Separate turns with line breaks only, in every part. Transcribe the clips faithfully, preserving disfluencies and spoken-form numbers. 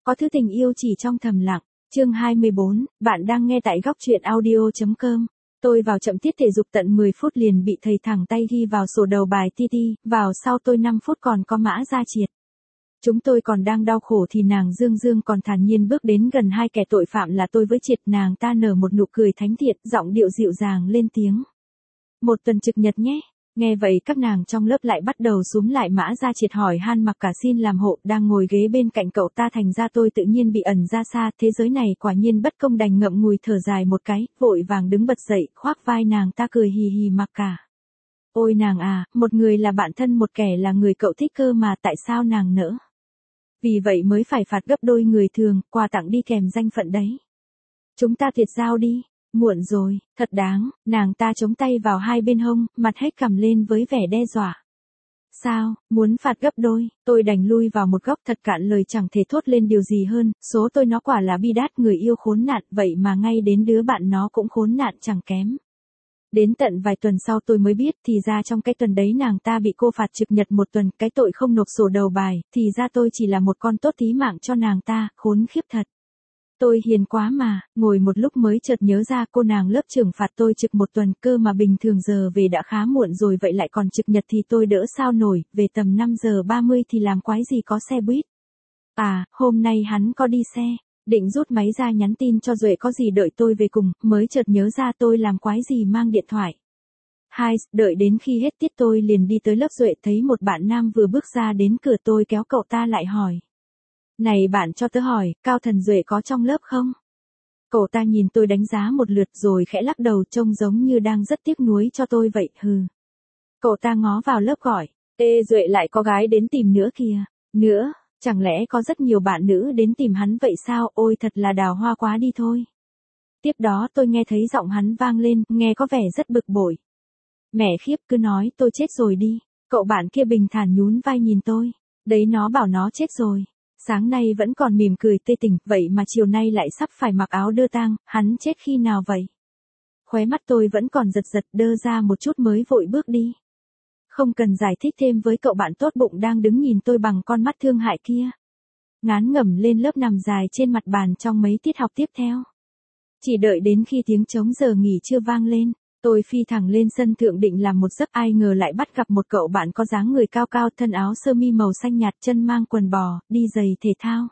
Có thứ tình yêu chỉ trong thầm lặng. Chương hai mươi bốn, bạn đang nghe tại góc truyện audio.com. Tôi vào chậm tiết thể dục tận mười phút liền bị thầy thẳng tay ghi vào sổ đầu bài tê tê, vào sau tôi năm phút còn có Mã Gia Triệt. Chúng tôi còn đang đau khổ thì nàng Dương Dương còn thản nhiên bước đến gần hai kẻ tội phạm là tôi với Triệt, nàng ta nở một nụ cười thánh thiện, giọng điệu dịu dàng lên tiếng. Một tuần trực nhật nhé. Nghe vậy các nàng trong lớp lại bắt đầu xúm lại. Mã Gia Triệt hỏi han mặc cả xin làm hộ, đang ngồi ghế bên cạnh cậu ta, thành ra tôi tự nhiên bị ẩn ra xa. Thế giới này quả nhiên bất công, đành ngậm ngùi thở dài một cái, vội vàng đứng bật dậy, khoác vai nàng ta cười hì hì mặc cả. Ôi nàng à, một người là bạn thân, một kẻ là người cậu thích cơ mà, tại sao nàng nỡ? Vì vậy mới phải phạt gấp đôi người thường, quà tặng đi kèm danh phận đấy. Chúng ta tuyệt giao đi. Muộn rồi, thật đáng. Nàng ta chống tay vào hai bên hông, mặt hết cằm lên với vẻ đe dọa. Sao, muốn phạt gấp đôi? Tôi đành lui vào một góc, thật cạn lời chẳng thể thốt lên điều gì hơn. Số tôi nó quả là bi đát, người yêu khốn nạn, vậy mà ngay đến đứa bạn nó cũng khốn nạn chẳng kém. Đến tận vài tuần sau tôi mới biết, thì ra trong cái tuần đấy nàng ta bị cô phạt trực nhật một tuần, cái tội không nộp sổ đầu bài, thì ra tôi chỉ là một con tốt tí mạng cho nàng ta, khốn khiếp thật. Tôi hiền quá mà, ngồi một lúc mới chợt nhớ ra cô nàng lớp trưởng phạt tôi trực một tuần, cơ mà bình thường giờ về đã khá muộn rồi, vậy lại còn trực nhật thì tôi đỡ sao nổi, về tầm năm giờ ba mươi thì làm quái gì có xe buýt. À, hôm nay hắn có đi xe, định rút máy ra nhắn tin cho Duệ có gì đợi tôi về cùng, mới chợt nhớ ra tôi làm quái gì mang điện thoại. Hai, đợi đến khi hết tiết tôi liền đi tới lớp Duệ, thấy một bạn nam vừa bước ra đến cửa, tôi kéo cậu ta lại hỏi. Này bạn, cho tớ hỏi, Cao Thần Duệ có trong lớp không? Cậu ta nhìn tôi đánh giá một lượt rồi khẽ lắc đầu, trông giống như đang rất tiếc nuối cho tôi vậy. Hừ. Cậu ta ngó vào lớp gọi. Ê, Duệ lại có gái đến tìm nữa kìa. Nữa, chẳng lẽ có rất nhiều bạn nữ đến tìm hắn vậy sao? Ôi thật là đào hoa quá đi thôi. Tiếp đó tôi nghe thấy giọng hắn vang lên, nghe có vẻ rất bực bội. Mẹ khiếp, cứ nói tôi chết rồi đi. Cậu bạn kia bình thản nhún vai nhìn tôi. Đấy, nó bảo nó chết rồi. Sáng nay vẫn còn mỉm cười tươi tỉnh, vậy mà chiều nay lại sắp phải mặc áo đưa tang, hắn chết khi nào vậy? Khóe mắt tôi vẫn còn giật giật, đơ ra một chút mới vội bước đi. Không cần giải thích thêm với cậu bạn tốt bụng đang đứng nhìn tôi bằng con mắt thương hại kia. Ngán ngẩm lên lớp nằm dài trên mặt bàn trong mấy tiết học tiếp theo. Chỉ đợi đến khi tiếng trống giờ nghỉ trưa vang lên, tôi phi thẳng lên sân thượng định làm một giấc, ai ngờ lại bắt gặp một cậu bạn có dáng người cao cao, thân áo sơ mi màu xanh nhạt, chân mang quần bò, đi giày thể thao.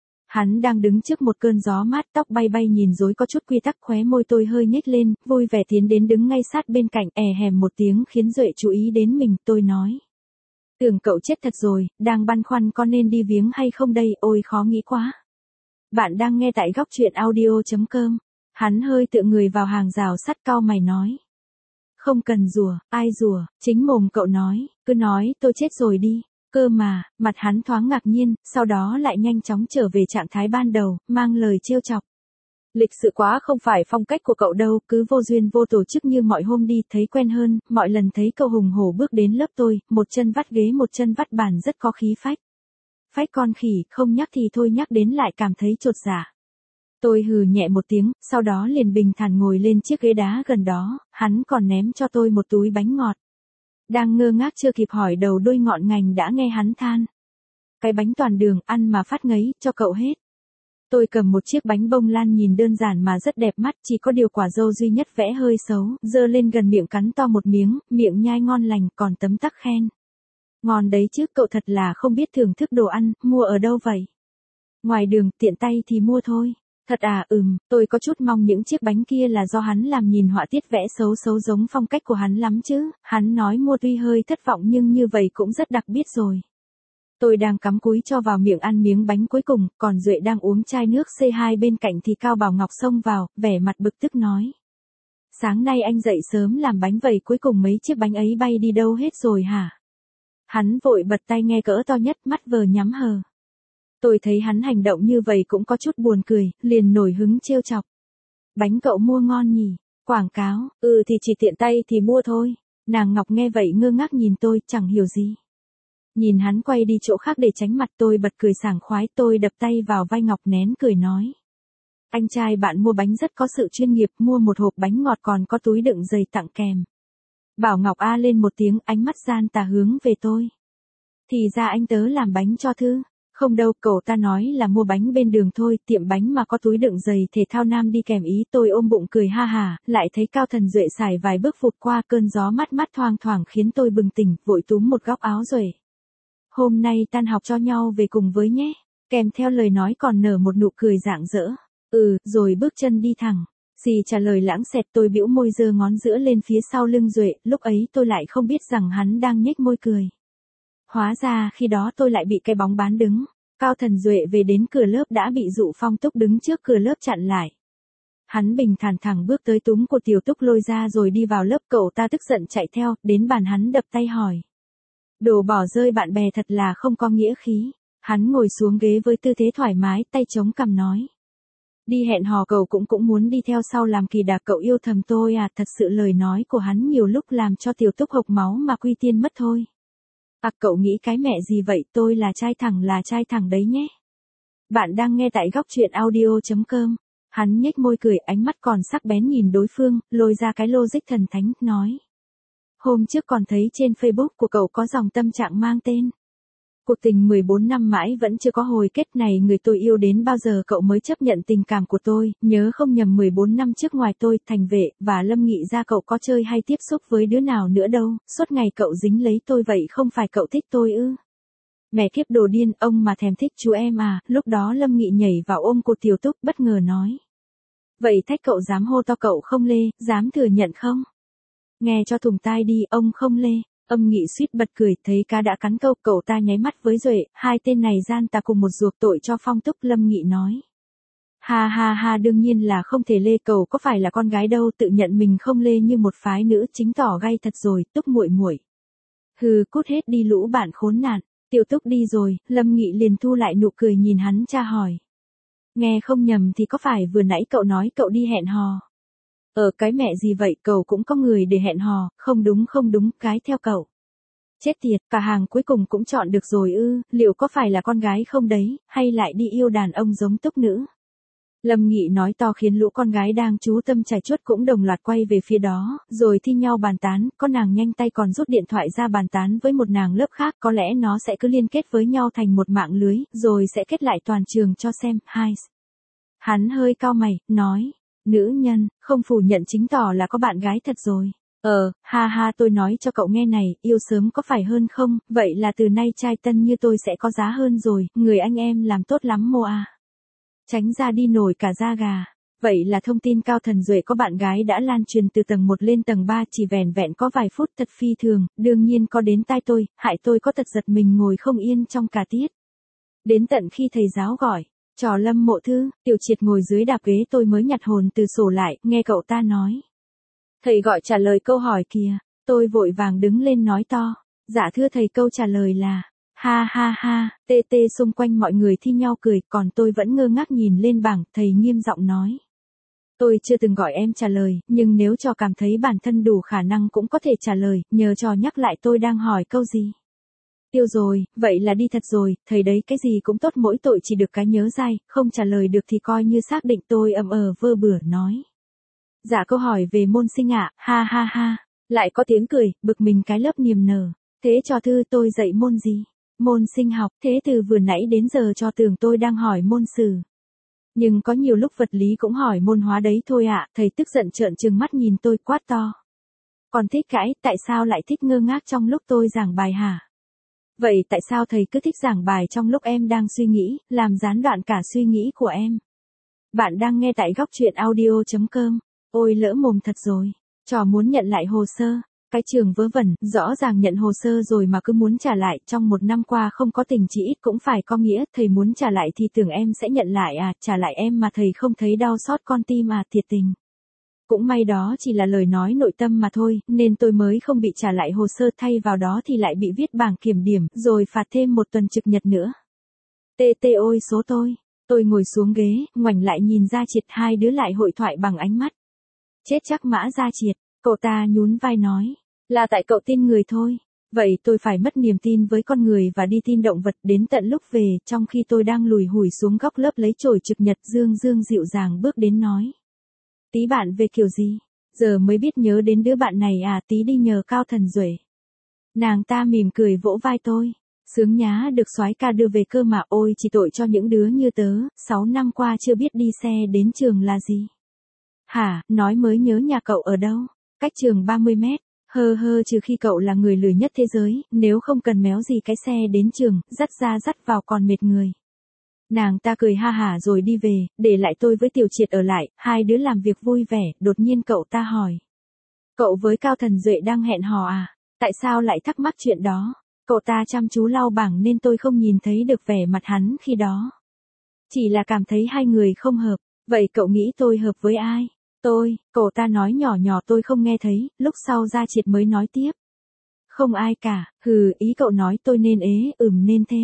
Hắn đang đứng trước một cơn gió mát, tóc bay bay nhìn rối có chút quy tắc, khóe môi tôi hơi nhếch lên, vui vẻ tiến đến đứng ngay sát bên cạnh, è hèm một tiếng khiến Duệ chú ý đến mình. Tôi nói. Tưởng cậu chết thật rồi, đang băn khoăn có nên đi viếng hay không đây, ôi khó nghĩ quá. Bạn đang nghe tại góc truyện audio.com. Hắn hơi tựa người vào hàng rào sắt, cau mày nói. Không cần rủa, ai rủa, chính mồm cậu nói, cứ nói tôi chết rồi đi. Cơ mà, mặt hắn thoáng ngạc nhiên, sau đó lại nhanh chóng trở về trạng thái ban đầu, mang lời trêu chọc. Lịch sự quá, không phải phong cách của cậu đâu, cứ vô duyên vô tổ chức như mọi hôm đi, thấy quen hơn. Mọi lần thấy cậu hùng hổ bước đến lớp tôi, một chân vắt ghế một chân vắt bàn, rất có khí phách. Phách con khỉ, không nhắc thì thôi, nhắc đến lại cảm thấy chột dạ. Tôi hừ nhẹ một tiếng, sau đó liền bình thản ngồi lên chiếc ghế đá gần đó, hắn còn ném cho tôi một túi bánh ngọt. Đang ngơ ngác chưa kịp hỏi đầu đuôi ngọn ngành đã nghe hắn than. Cái bánh toàn đường, ăn mà phát ngấy, cho cậu hết. Tôi cầm một chiếc bánh bông lan nhìn đơn giản mà rất đẹp mắt, chỉ có điều quả dâu duy nhất vẽ hơi xấu, giơ lên gần miệng cắn to một miếng, miệng nhai ngon lành, còn tấm tắc khen. Ngon đấy chứ, cậu thật là không biết thưởng thức đồ ăn, mua ở đâu vậy? Ngoài đường, tiện tay thì mua thôi. Thật à, ừm, tôi có chút mong những chiếc bánh kia là do hắn làm, nhìn họa tiết vẽ xấu xấu giống phong cách của hắn lắm chứ. Hắn nói mua tuy hơi thất vọng nhưng như vậy cũng rất đặc biệt rồi. Tôi đang cắm cúi cho vào miệng ăn miếng bánh cuối cùng, còn Duệ đang uống chai nước xê hai bên cạnh thì Cao Bảo Ngọc xông vào, vẻ mặt bực tức nói. Sáng nay anh dậy sớm làm bánh vậy, cuối cùng mấy chiếc bánh ấy bay đi đâu hết rồi hả? Hắn vội bật tai nghe cỡ to nhất, mắt vờ nhắm hờ. Tôi thấy hắn hành động như vậy cũng có chút buồn cười, liền nổi hứng trêu chọc. Bánh cậu mua ngon nhỉ? Quảng cáo, ừ thì chỉ tiện tay thì mua thôi. Nàng Ngọc nghe vậy ngơ ngác nhìn tôi, chẳng hiểu gì. Nhìn hắn quay đi chỗ khác để tránh mặt tôi, bật cười sảng khoái, tôi đập tay vào vai Ngọc nén cười nói. Anh trai bạn mua bánh rất có sự chuyên nghiệp, mua một hộp bánh ngọt còn có túi đựng giày tặng kèm. Bảo Ngọc a lên một tiếng, ánh mắt gian tà hướng về tôi. Thì ra anh tớ làm bánh cho Thư. Không đâu, cậu ta nói là mua bánh bên đường thôi, tiệm bánh mà có túi đựng giày thể thao nam đi kèm ý. Tôi ôm bụng cười ha hà, lại thấy Cao Thần Duệ xài vài bước vụt qua, cơn gió mát mát thoang thoảng khiến tôi bừng tỉnh, vội túm một góc áo Duệ. Hôm nay tan học cho nhau về cùng với nhé, kèm theo lời nói còn nở một nụ cười rạng rỡ. Ừ, rồi bước chân đi thẳng. Xì trả lời lãng xẹt, tôi bĩu môi giơ ngón giữa lên phía sau lưng Duệ, lúc ấy tôi lại không biết rằng hắn đang nhếch môi cười. Hóa ra khi đó tôi lại bị cái bóng bán đứng. Cao Thần Duệ về đến cửa lớp đã bị Dụ Phong Túc đứng trước cửa lớp chặn lại. Hắn bình thản thẳng bước tới túm của Tiểu Túc lôi ra rồi đi vào lớp, cậu ta tức giận chạy theo, đến bàn hắn đập tay hỏi. Đồ bỏ rơi bạn bè thật là không có nghĩa khí. Hắn ngồi xuống ghế với tư thế thoải mái, tay chống cằm nói. Đi hẹn hò cậu cũng cũng muốn đi theo sau làm kỳ đà, cậu yêu thầm tôi à? Thật sự lời nói của hắn nhiều lúc làm cho Tiểu Túc hộc máu mà quy tiên mất thôi. À, cậu nghĩ cái mẹ gì vậy, tôi là trai thẳng là trai thẳng đấy nhé. Bạn đang nghe tại góc truyện audio.com. Hắn nhếch môi cười, ánh mắt còn sắc bén nhìn đối phương, lôi ra cái logic thần thánh, nói. Hôm trước còn thấy trên Facebook của cậu có dòng tâm trạng mang tên. Cuộc tình mười bốn năm mãi vẫn chưa có hồi kết này, người tôi yêu đến bao giờ cậu mới chấp nhận tình cảm của tôi, nhớ không nhầm mười bốn năm trước ngoài tôi, Thành Vệ, và Lâm Nghị ra cậu có chơi hay tiếp xúc với đứa nào nữa đâu, suốt ngày cậu dính lấy tôi, vậy không phải cậu thích tôi ư? Mẹ kiếp đồ điên, ông mà thèm thích chú em à? Lúc đó Lâm Nghị nhảy vào ôm cô Tiểu Túc, bất ngờ nói. Vậy thách cậu dám hô to cậu không lê, dám thừa nhận không? Nghe cho thùng tai đi, ông không lê. Âm Nghị suýt bật cười, thấy cá đã cắn câu, cậu ta nháy mắt với Duệ, hai tên này gian tà cùng một ruột tội cho Phong Túc. Lâm Nghị nói. Ha ha ha, đương nhiên là không thể lê, cậu có phải là con gái đâu, tự nhận mình không lê như một phái nữ, chính tỏ gay thật rồi. Túc muội muội. Hừ, cút hết đi lũ bạn khốn nạn. Tiểu Túc đi rồi, Lâm Nghị liền thu lại nụ cười nhìn hắn tra hỏi. Nghe không nhầm thì có phải vừa nãy cậu nói cậu đi hẹn hò? Ờ, cái mẹ gì vậy, cậu cũng có người để hẹn hò, không đúng không đúng, cái theo cậu. Chết tiệt, cả hàng cuối cùng cũng chọn được rồi ư, liệu có phải là con gái không đấy, hay lại đi yêu đàn ông giống Túc nữ? Lâm Nghị nói to khiến lũ con gái đang chú tâm trải chuốt cũng đồng loạt quay về phía đó, rồi thi nhau bàn tán, có nàng nhanh tay còn rút điện thoại ra bàn tán với một nàng lớp khác, có lẽ nó sẽ cứ liên kết với nhau thành một mạng lưới, rồi sẽ kết lại toàn trường cho xem. Hai. Hắn hơi cau mày, nói. Nữ nhân, không phủ nhận chính tỏ là có bạn gái thật rồi. Ờ, ha ha, tôi nói cho cậu nghe này, yêu sớm có phải hơn không, vậy là từ nay trai tân như tôi sẽ có giá hơn rồi, người anh em làm tốt lắm mô à. Tránh ra đi nổi cả da gà. Vậy là thông tin Cao Thần Duệ có bạn gái đã lan truyền từ tầng một lên tầng ba chỉ vẻn vẹn có vài phút, thật phi thường, đương nhiên có đến tai tôi, hại tôi có tật giật mình ngồi không yên trong cả tiết. Đến tận khi thầy giáo gọi. Trò Lâm Mộ Thư, Tiểu Triệt ngồi dưới đạp ghế tôi mới nhặt hồn từ sổ lại, nghe cậu ta nói. Thầy gọi trả lời câu hỏi kìa, tôi vội vàng đứng lên nói to. Dạ thưa thầy, câu trả lời là, ha ha ha, tê tê. Xung quanh mọi người thi nhau cười, còn tôi vẫn ngơ ngác nhìn lên bảng, thầy nghiêm giọng nói. Tôi chưa từng gọi em trả lời, nhưng nếu trò cảm thấy bản thân đủ khả năng cũng có thể trả lời, nhờ trò nhắc lại tôi đang hỏi câu gì. Tiêu rồi, vậy là đi thật rồi, thầy đấy cái gì cũng tốt, mỗi tội chỉ được cái nhớ dai, không trả lời được thì coi như xác định. Tôi ậm ờ vơ bửa nói. Dạ câu hỏi về môn sinh ạ, ha ha ha, lại có tiếng cười, bực mình cái lớp niềm nở. Thế cho Thư tôi dạy môn gì? Môn sinh học, thế từ vừa nãy đến giờ cho tưởng tôi đang hỏi môn sử. Nhưng có nhiều lúc vật lý cũng hỏi môn hóa đấy thôi ạ, thầy tức giận trợn trừng mắt nhìn tôi quát to. Còn thích cãi, tại sao lại thích ngơ ngác trong lúc tôi giảng bài hả? Vậy tại sao thầy cứ thích giảng bài trong lúc em đang suy nghĩ, làm gián đoạn cả suy nghĩ của em? Bạn đang nghe tại góc truyện audio.com. Ôi lỡ mồm thật rồi. Trò muốn nhận lại hồ sơ. Cái trường vớ vẩn, rõ ràng nhận hồ sơ rồi mà cứ muốn trả lại, trong một năm qua không có tình chỉ ít cũng phải có nghĩa, thầy muốn trả lại thì tưởng em sẽ nhận lại à, trả lại em mà thầy không thấy đau xót con tim à, thiệt tình. Cũng may đó chỉ là lời nói nội tâm mà thôi, nên tôi mới không bị trả lại hồ sơ, thay vào đó thì lại bị viết bảng kiểm điểm, rồi phạt thêm một tuần trực nhật nữa. Tê tê ôi số tôi. Tôi ngồi xuống ghế, ngoảnh lại nhìn Gia Triệt, hai đứa lại hội thoại bằng ánh mắt. Chết chắc Mã Gia Triệt, cậu ta nhún vai nói, là tại cậu tin người thôi. Vậy tôi phải mất niềm tin với con người và đi tin động vật. Đến tận lúc về, trong khi tôi đang lùi hủi xuống góc lớp lấy chổi trực nhật, Dương Dương dịu dàng bước đến nói. Tí bạn về kiểu gì? Giờ mới biết nhớ đến đứa bạn này à, tí đi nhờ Cao Thần Duệ. Nàng ta mỉm cười vỗ vai tôi. Sướng nhá, được soái ca đưa về cơ mà, ôi chỉ tội cho những đứa như tớ, sáu năm qua chưa biết đi xe đến trường là gì. Hả, nói mới nhớ nhà cậu ở đâu? Cách trường ba mươi mét. Hơ hơ, trừ khi cậu là người lười nhất thế giới, nếu không cần méo gì cái xe đến trường, dắt ra dắt vào còn mệt người. Nàng ta cười ha hả rồi đi về, để lại tôi với Tiểu Triệt ở lại, hai đứa làm việc vui vẻ, đột nhiên cậu ta hỏi. Cậu với Cao Thần Duệ đang hẹn hò à? Tại sao lại thắc mắc chuyện đó? Cậu ta chăm chú lau bảng nên tôi không nhìn thấy được vẻ mặt hắn khi đó. Chỉ là cảm thấy hai người không hợp, vậy cậu nghĩ tôi hợp với ai? Tôi, cậu ta nói nhỏ nhỏ tôi không nghe thấy, lúc sau Gia Triệt mới nói tiếp. Không ai cả, hừ, ý cậu nói tôi nên ế, ừm nên thế.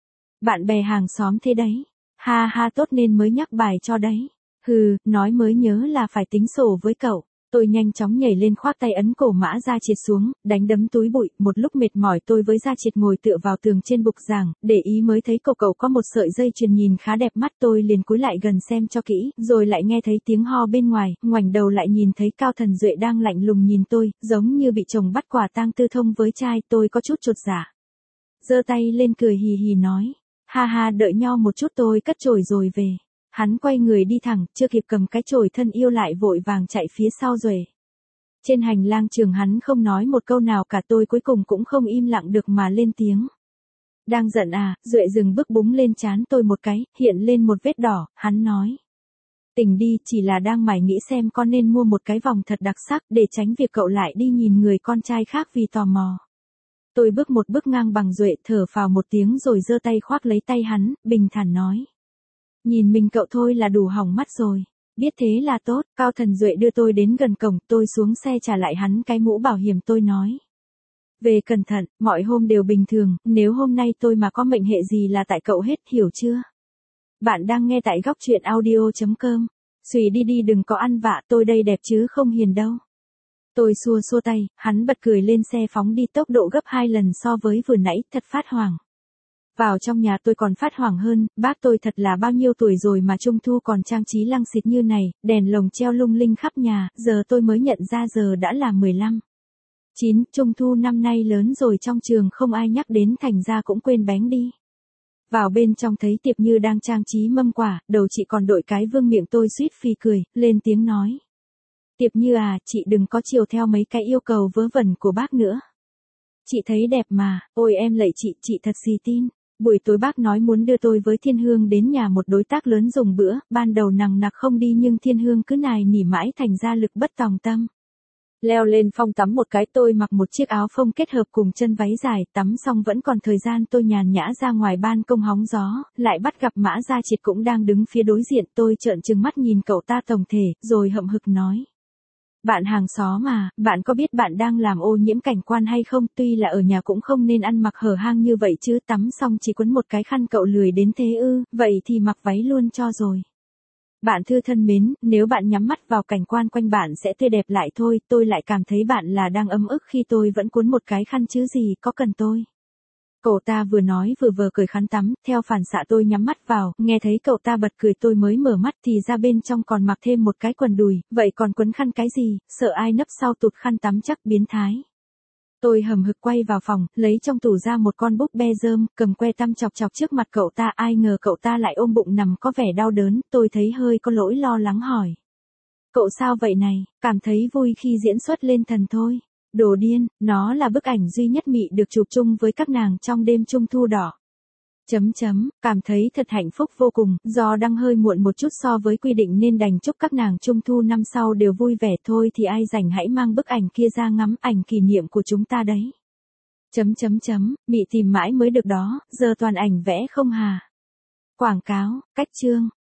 Bạn bè hàng xóm thế đấy. Ha ha, tốt nên mới nhắc bài cho đấy. Hừ, nói mới nhớ là phải tính sổ với cậu. Tôi nhanh chóng nhảy lên khoác tay ấn cổ Mã Gia Triệt xuống, đánh đấm túi bụi, một lúc mệt mỏi tôi với Gia Triệt ngồi tựa vào tường trên bục giảng, để ý mới thấy cậu cậu có một sợi dây chuyền nhìn khá đẹp mắt, tôi liền cúi lại gần xem cho kỹ, rồi lại nghe thấy tiếng ho bên ngoài, ngoảnh đầu lại nhìn thấy Cao Thần Duệ đang lạnh lùng nhìn tôi, giống như bị chồng bắt quả tang tư thông với trai, tôi có chút chột dạ. Giơ tay lên cười hì hì nói, ha ha, đợi nho một chút, tôi cất chổi rồi về. Hắn quay người đi thẳng, chưa kịp cầm cái chổi thân yêu lại vội vàng chạy phía sau rồi. Trên hành lang trường hắn không nói một câu nào cả, tôi cuối cùng cũng không im lặng được mà lên tiếng. Đang giận à? Duệ dừng bước búng lên trán tôi một cái, hiện lên một vết đỏ, hắn nói. Tỉnh đi, chỉ là đang mải nghĩ xem con nên mua một cái vòng thật đặc sắc để tránh việc cậu lại đi nhìn người con trai khác vì tò mò. Tôi bước một bước ngang bằng Duệ, thở phào một tiếng rồi giơ tay khoác lấy tay hắn, bình thản nói. Nhìn mình cậu thôi là đủ hỏng mắt rồi. Biết thế là tốt. Cao Thần Duệ đưa tôi đến gần cổng, tôi xuống xe trả lại hắn cái mũ bảo hiểm, tôi nói. Về cẩn thận, mọi hôm đều bình thường, nếu hôm nay tôi mà có mệnh hệ gì là tại cậu hết, hiểu chưa? Bạn đang nghe tại góc truyện audio chấm com. Xùy đi đi, đừng có ăn vạ, tôi đây đẹp chứ không hiền đâu. Tôi xua xua tay, hắn bật cười lên xe phóng đi, tốc độ gấp hai lần so với vừa nãy, thật phát hoảng. Vào trong nhà tôi còn phát hoảng hơn, bác tôi thật là bao nhiêu tuổi rồi mà trung thu còn trang trí lăng xịt như này, đèn lồng treo lung linh khắp nhà, giờ tôi mới nhận ra giờ đã là mười lăm. chín, trung thu năm nay lớn rồi, trong trường không ai nhắc đến thành ra cũng quên bánh đi. Vào bên trong thấy Tiệp Như đang trang trí mâm quả, đầu chị còn đội cái vương, miệng tôi suýt phì cười, lên tiếng nói. Tiệp Như à, chị đừng có chiều theo mấy cái yêu cầu vớ vẩn của bác nữa. Chị thấy đẹp mà, ôi em lạy chị, chị thật xì tin. Buổi tối bác nói muốn đưa tôi với Thiên Hương đến nhà một đối tác lớn dùng bữa, ban đầu nằng nặc không đi nhưng Thiên Hương cứ nài nỉ mãi thành ra lực bất tòng tâm. Leo lên phòng tắm một cái, tôi mặc một chiếc áo phông kết hợp cùng chân váy dài, tắm xong vẫn còn thời gian tôi nhàn nhã ra ngoài ban công hóng gió, lại bắt gặp Mã Gia Triệt cũng đang đứng phía đối diện, tôi trợn trừng mắt nhìn cậu ta tổng thể, rồi hậm hực nói. Bạn hàng xóm mà, bạn có biết bạn đang làm ô nhiễm cảnh quan hay không? Tuy là ở nhà cũng không nên ăn mặc hở hang như vậy chứ, tắm xong chỉ quấn một cái khăn cậu lười đến thế ư, vậy thì mặc váy luôn cho rồi. Bạn thư thân mến, nếu bạn nhắm mắt vào cảnh quan quanh bạn sẽ tươi đẹp lại thôi, tôi lại cảm thấy bạn là đang ấm ức khi tôi vẫn cuốn một cái khăn chứ gì, có cần tôi. Cậu ta vừa nói vừa vờ cởi khăn tắm, theo phản xạ tôi nhắm mắt vào, nghe thấy cậu ta bật cười tôi mới mở mắt thì ra bên trong còn mặc thêm một cái quần đùi, vậy còn quấn khăn cái gì, sợ ai nấp sau tụt khăn tắm chắc biến thái. Tôi hầm hực quay vào phòng, lấy trong tủ ra một con búp be rơm, cầm que tăm chọc chọc trước mặt cậu ta, ai ngờ cậu ta lại ôm bụng nằm có vẻ đau đớn, tôi thấy hơi có lỗi lo lắng hỏi. Cậu sao vậy này, cảm thấy vui khi diễn xuất lên thần thôi. Đồ điên, nó là bức ảnh duy nhất Mị được chụp chung với các nàng trong đêm trung thu đỏ. Chấm chấm, cảm thấy thật hạnh phúc vô cùng, do đăng hơi muộn một chút so với quy định nên đành chúc các nàng trung thu năm sau đều vui vẻ thôi, thì ai rảnh hãy mang bức ảnh kia ra ngắm, ảnh kỷ niệm của chúng ta đấy. Chấm chấm chấm, Mị tìm mãi mới được đó, giờ toàn ảnh vẽ không hà. Quảng cáo, cách chương.